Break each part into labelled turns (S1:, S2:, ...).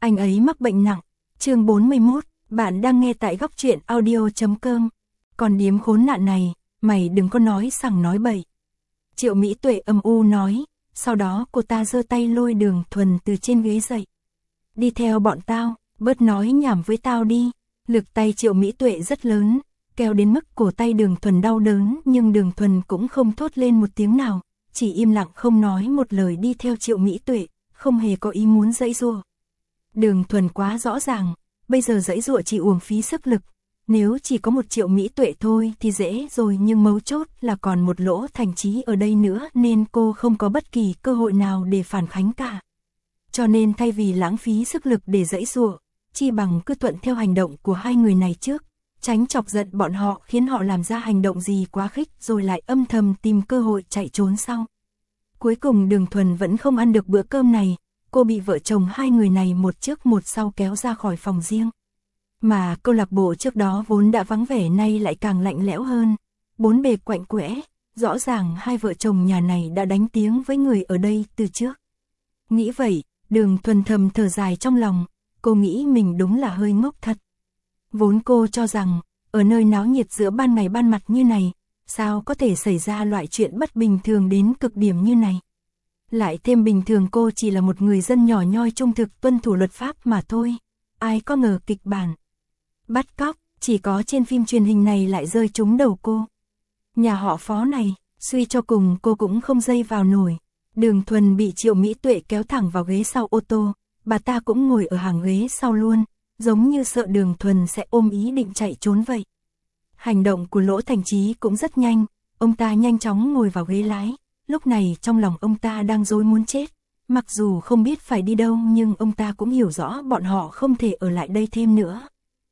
S1: anh ấy mắc bệnh nặng. Chương 41, bạn đang nghe tại góc truyện audio.com. Còn điếm khốn nạn này, mày đừng có nói sằng nói bậy. Triệu Mỹ Tuệ âm u nói, sau đó cô ta giơ tay lôi Đường Thuần từ trên ghế dậy. Đi theo bọn tao, bớt nói nhảm với tao đi. Lực tay Triệu Mỹ Tuệ rất lớn, kéo đến mức cổ tay Đường Thuần đau đớn, nhưng Đường Thuần cũng không thốt lên một tiếng nào, chỉ im lặng không nói một lời đi theo Triệu Mỹ Tuệ, không hề có ý muốn giãy giụa. Đường Thuần quá rõ ràng, bây giờ giãy giụa chỉ uổng phí sức lực. Nếu chỉ có một Triệu Mỹ Tuệ thôi thì dễ rồi, nhưng mấu chốt là còn một Lỗ Thành Chí ở đây nữa nên cô không có bất kỳ cơ hội nào để phản kháng cả. Cho nên thay vì lãng phí sức lực để giãy giụa, chi bằng cứ thuận theo hành động của hai người này trước, tránh chọc giận bọn họ khiến họ làm ra hành động gì quá khích rồi lại âm thầm tìm cơ hội chạy trốn sau. Cuối cùng Đường Thuần vẫn không ăn được bữa cơm này, cô bị vợ chồng hai người này một trước một sau kéo ra khỏi phòng riêng. Mà câu lạc bộ trước đó vốn đã vắng vẻ nay lại càng lạnh lẽo hơn, bốn bề quạnh quẽ, rõ ràng hai vợ chồng nhà này đã đánh tiếng với người ở đây từ trước. Nghĩ vậy, Đường Thuần thầm thở dài trong lòng, cô nghĩ mình đúng là hơi ngốc thật. Vốn cô cho rằng, ở nơi náo nhiệt giữa ban ngày ban mặt như này, sao có thể xảy ra loại chuyện bất bình thường đến cực điểm như này. Lại thêm bình thường cô chỉ là một người dân nhỏ nhoi trung thực tuân thủ luật pháp mà thôi, ai có ngờ kịch bản bắt cóc chỉ có trên phim truyền hình này lại rơi trúng đầu cô. Nhà họ Phó này, suy cho cùng cô cũng không dây vào nổi. Đường Thuần bị Triệu Mỹ Tuệ kéo thẳng vào ghế sau ô tô, bà ta cũng ngồi ở hàng ghế sau luôn, giống như sợ Đường Thuần sẽ ôm ý định chạy trốn vậy. Hành động của Lỗ Thành Chí cũng rất nhanh, ông ta nhanh chóng ngồi vào ghế lái, lúc này trong lòng ông ta đang rối muốn chết. Mặc dù không biết phải đi đâu nhưng ông ta cũng hiểu rõ bọn họ không thể ở lại đây thêm nữa.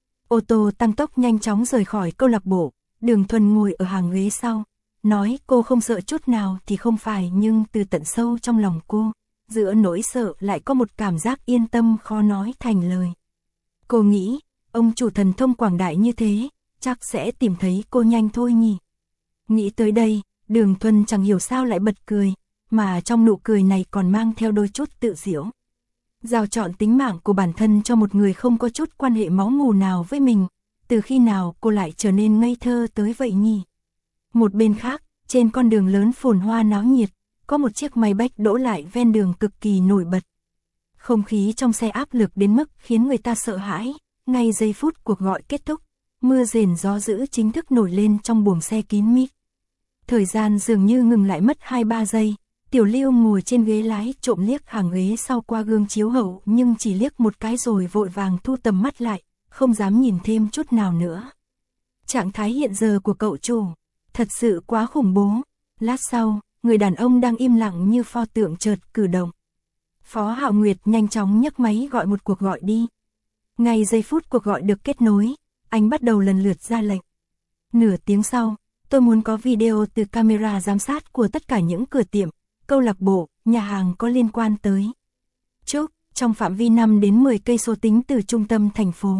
S1: Ô tô tăng tốc nhanh chóng rời khỏi câu lạc bộ, Đường Thuần ngồi ở hàng ghế sau, nói cô không sợ chút nào thì không phải, nhưng từ tận sâu trong lòng cô, giữa nỗi sợ lại có một cảm giác yên tâm khó nói thành lời. Cô nghĩ, ông chủ thần thông quảng đại như thế, chắc sẽ tìm thấy cô nhanh thôi nhỉ. Nghĩ tới đây, Đường Thuần chẳng hiểu sao lại bật cười, mà trong nụ cười này còn mang theo đôi chút tự giễu. Giao chọn tính mạng của bản thân cho một người không có chút quan hệ máu mủ nào với mình, từ khi nào cô lại trở nên ngây thơ tới vậy nhỉ? Một bên khác, trên con đường lớn phồn hoa náo nhiệt, có một chiếc máy bách đỗ lại ven đường cực kỳ nổi bật. Không khí trong xe áp lực đến mức khiến người ta sợ hãi, ngay giây phút cuộc gọi kết thúc, mưa rền gió dữ chính thức nổi lên trong buồng xe kín mít. Thời gian dường như ngừng lại mất 2-3 giây. Tiểu Lưu ngồi trên ghế lái trộm liếc hàng ghế sau qua gương chiếu hậu, nhưng chỉ liếc một cái rồi vội vàng thu tầm mắt lại, không dám nhìn thêm chút nào nữa. Trạng thái hiện giờ của cậu chủ, thật sự quá khủng bố. Lát sau, người đàn ông đang im lặng như pho tượng chợt cử động. Phó Hạo Nguyệt nhanh chóng nhấc máy gọi một cuộc gọi đi. Ngay giây phút cuộc gọi được kết nối, anh bắt đầu lần lượt ra lệnh. Nửa tiếng sau, tôi muốn có video từ camera giám sát của tất cả những cửa tiệm, câu lạc bộ, nhà hàng có liên quan tới. Chúc, trong phạm vi 5 đến 10 cây số tính từ trung tâm thành phố.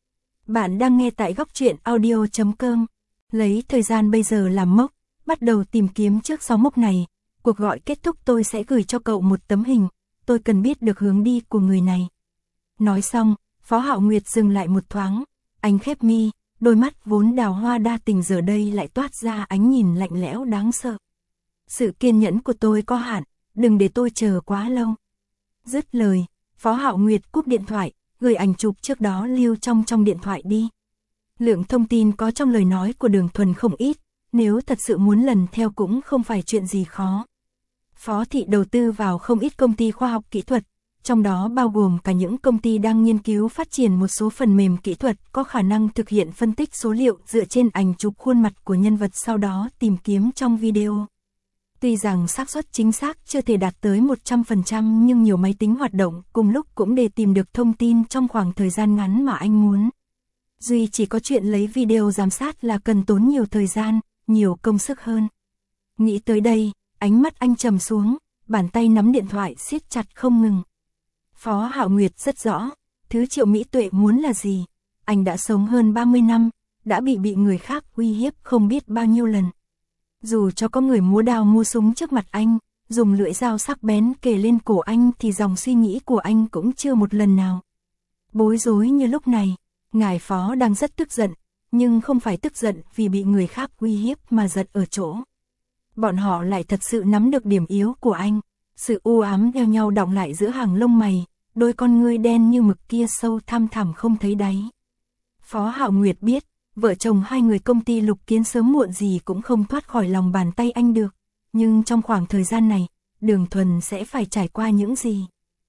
S1: Bạn đang nghe tại góc truyện audio.com. Lấy thời gian bây giờ làm mốc, bắt đầu tìm kiếm trước 6 mốc này. Cuộc gọi kết thúc tôi sẽ gửi cho cậu một tấm hình, tôi cần biết được hướng đi của người này. Nói xong, Phó Hạo Nguyệt dừng lại một thoáng, anh khép mi, đôi mắt vốn đào hoa đa tình giờ đây lại toát ra ánh nhìn lạnh lẽo đáng sợ. Sự kiên nhẫn của tôi có hạn, đừng để tôi chờ quá lâu. Dứt lời, Phó Hạo Nguyệt cúp điện thoại, gửi ảnh chụp trước đó lưu trong điện thoại đi. Lượng thông tin có trong lời nói của Đường Thuần không ít, nếu thật sự muốn lần theo cũng không phải chuyện gì khó. Phó thị đầu tư vào không ít công ty khoa học kỹ thuật, trong đó bao gồm cả những công ty đang nghiên cứu phát triển một số phần mềm kỹ thuật có khả năng thực hiện phân tích số liệu dựa trên ảnh chụp khuôn mặt của nhân vật sau đó tìm kiếm trong video. Tuy rằng xác suất chính xác chưa thể đạt tới 100% nhưng nhiều máy tính hoạt động cùng lúc cũng để tìm được thông tin trong khoảng thời gian ngắn mà anh muốn. Duy chỉ có chuyện lấy video giám sát là cần tốn nhiều thời gian, nhiều công sức hơn. Nghĩ tới đây, ánh mắt anh trầm xuống, bàn tay nắm điện thoại siết chặt không ngừng. Phó Hạo Nguyệt rất rõ, thứ Triệu Mỹ Tuệ muốn là gì. Anh đã sống hơn 30 năm, đã bị người khác uy hiếp không biết bao nhiêu lần. Dù cho có người múa đao mua súng trước mặt anh, dùng lưỡi dao sắc bén kề lên cổ anh thì dòng suy nghĩ của anh cũng chưa một lần nào bối rối như lúc này. Ngài phó đang rất tức giận, nhưng không phải tức giận vì bị người khác uy hiếp mà giận ở chỗ. Bọn họ lại thật sự nắm được điểm yếu của anh. Sự u ám theo nhau đọng lại giữa hàng lông mày, đôi con ngươi đen như mực kia sâu thăm thẳm không thấy đáy. Phó Hạo Nguyệt biết, vợ chồng hai người công ty Lục Kiến sớm muộn gì cũng không thoát khỏi lòng bàn tay anh được. Nhưng trong khoảng thời gian này, Đường Thuần sẽ phải trải qua những gì?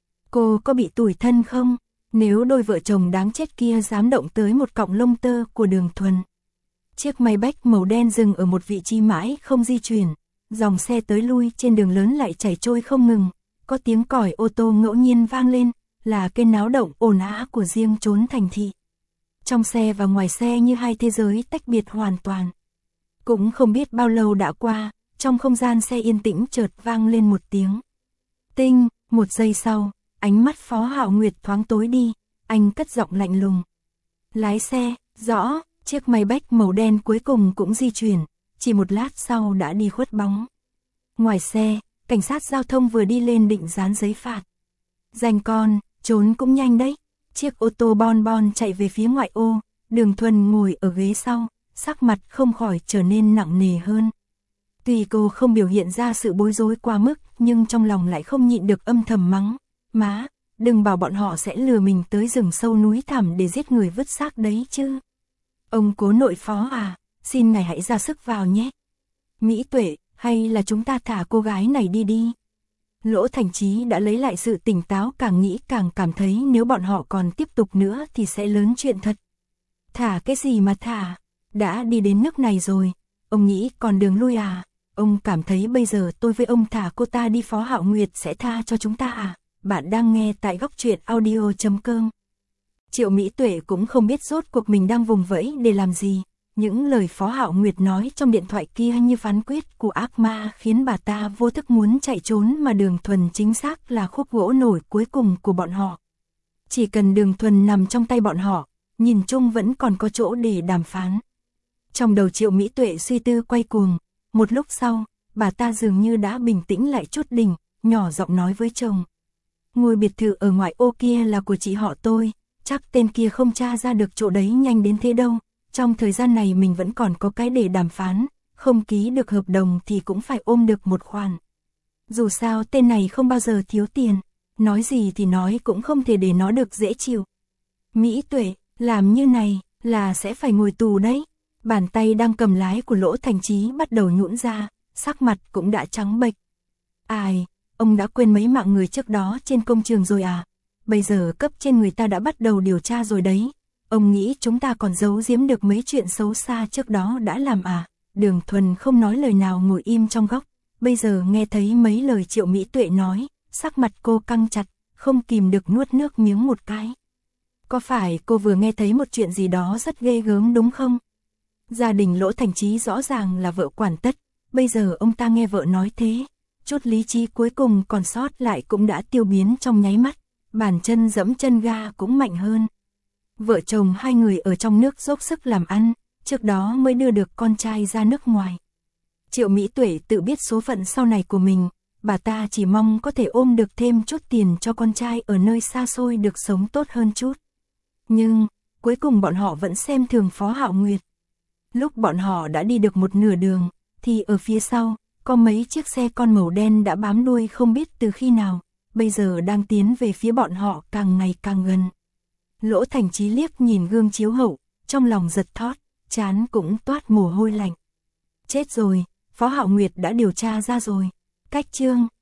S1: Cô có bị tủi thân không? Nếu đôi vợ chồng đáng chết kia dám động tới một cọng lông tơ của Đường Thuần. Chiếc Maybach màu đen dừng ở một vị trí mãi không di chuyển. Dòng xe tới lui trên đường lớn lại chảy trôi không ngừng. Có tiếng còi ô tô ngẫu nhiên vang lên, là cái náo động ồn ào của riêng chốn thành thị. Trong xe và ngoài xe như hai thế giới tách biệt hoàn toàn. Cũng không biết bao lâu đã qua, trong không gian xe yên tĩnh chợt vang lên một tiếng. Tinh, một giây sau, ánh mắt Phó Hạo Nguyệt thoáng tối đi, anh cất giọng lạnh lùng. Lái xe, rõ, chiếc Maybach màu đen cuối cùng cũng di chuyển, chỉ một lát sau đã đi khuất bóng. Ngoài xe, cảnh sát giao thông vừa đi lên định dán giấy phạt. Danh con, trốn cũng nhanh đấy. Chiếc ô tô bon bon chạy về phía ngoại ô, Đường Thuần ngồi ở ghế sau, sắc mặt không khỏi trở nên nặng nề hơn. Tuy cô không biểu hiện ra sự bối rối quá mức, nhưng trong lòng lại không nhịn được âm thầm mắng. Má, đừng bảo bọn họ sẽ lừa mình tới rừng sâu núi thẳm để giết người vứt xác đấy chứ. Ông cố nội Phó à, xin ngài hãy ra sức vào nhé. Mỹ Tuệ, hay là chúng ta thả cô gái này đi đi. Lỗ Thành Chí đã lấy lại sự tỉnh táo, càng nghĩ càng cảm thấy nếu bọn họ còn tiếp tục nữa thì sẽ lớn chuyện thật. Thả cái gì mà thả, đã đi đến nước này rồi, ông nghĩ còn đường lui à, ông cảm thấy bây giờ tôi với ông thả cô ta đi Phó Hạo Nguyệt sẽ tha cho chúng ta à, bạn đang nghe tại góc truyện audio.com. Triệu Mỹ Tuệ cũng không biết rốt cuộc mình đang vùng vẫy để làm gì. Những lời Phó Hạo Nguyệt nói trong điện thoại kia như phán quyết của ác ma khiến bà ta vô thức muốn chạy trốn, mà Đường Thuần chính xác là khúc gỗ nổi cuối cùng của bọn họ. Chỉ cần Đường Thuần nằm trong tay bọn họ, nhìn chung vẫn còn có chỗ để đàm phán. Trong đầu Triệu Mỹ Tuệ suy tư quay cuồng, một lúc sau, bà ta dường như đã bình tĩnh lại chút đỉnh, nhỏ giọng nói với chồng. Ngôi biệt thự ở ngoại ô kia là của chị họ tôi, chắc tên kia không tra ra được chỗ đấy nhanh đến thế đâu. Trong thời gian này mình vẫn còn có cái để đàm phán, không ký được hợp đồng thì cũng phải ôm được một khoản. Dù sao tên này không bao giờ thiếu tiền, nói gì thì nói cũng không thể để nó được dễ chịu. Mỹ Tuệ, làm như này là sẽ phải ngồi tù đấy. Bàn tay đang cầm lái của Lỗ Thành Chí bắt đầu nhũn ra, sắc mặt cũng đã trắng bệch. Ai, ông đã quên mấy mạng người trước đó trên công trường rồi à? Bây giờ cấp trên người ta đã bắt đầu điều tra rồi đấy. Ông nghĩ chúng ta còn giấu giếm được mấy chuyện xấu xa trước đó đã làm à? Đường Thuần không nói lời nào, ngồi im trong góc. Bây giờ nghe thấy mấy lời Triệu Mỹ Tuệ nói, sắc mặt cô căng chặt, không kìm được nuốt nước miếng một cái. Có phải cô vừa nghe thấy một chuyện gì đó rất ghê gớm đúng không? Gia đình Lỗ Thành Chí rõ ràng là vợ quản tất, bây giờ ông ta nghe vợ nói thế, chút lý trí cuối cùng còn sót lại cũng đã tiêu biến trong nháy mắt, bàn chân giẫm chân ga cũng mạnh hơn. Vợ chồng hai người ở trong nước dốc sức làm ăn, trước đó mới đưa được con trai ra nước ngoài. Triệu Mỹ Tuệ tự biết số phận sau này của mình, bà ta chỉ mong có thể ôm được thêm chút tiền cho con trai ở nơi xa xôi được sống tốt hơn chút. Nhưng, cuối cùng bọn họ vẫn xem thường Phó Hạo Nguyệt. Lúc bọn họ đã đi được một nửa đường, thì ở phía sau, có mấy chiếc xe con màu đen đã bám đuôi không biết từ khi nào, bây giờ đang tiến về phía bọn họ càng ngày càng gần. Lỗ Thành Chí liếc nhìn gương chiếu hậu, trong lòng giật thót, trán cũng toát mồ hôi lạnh. Chết rồi, Phó Hạo Nguyệt đã điều tra ra rồi. Cách chương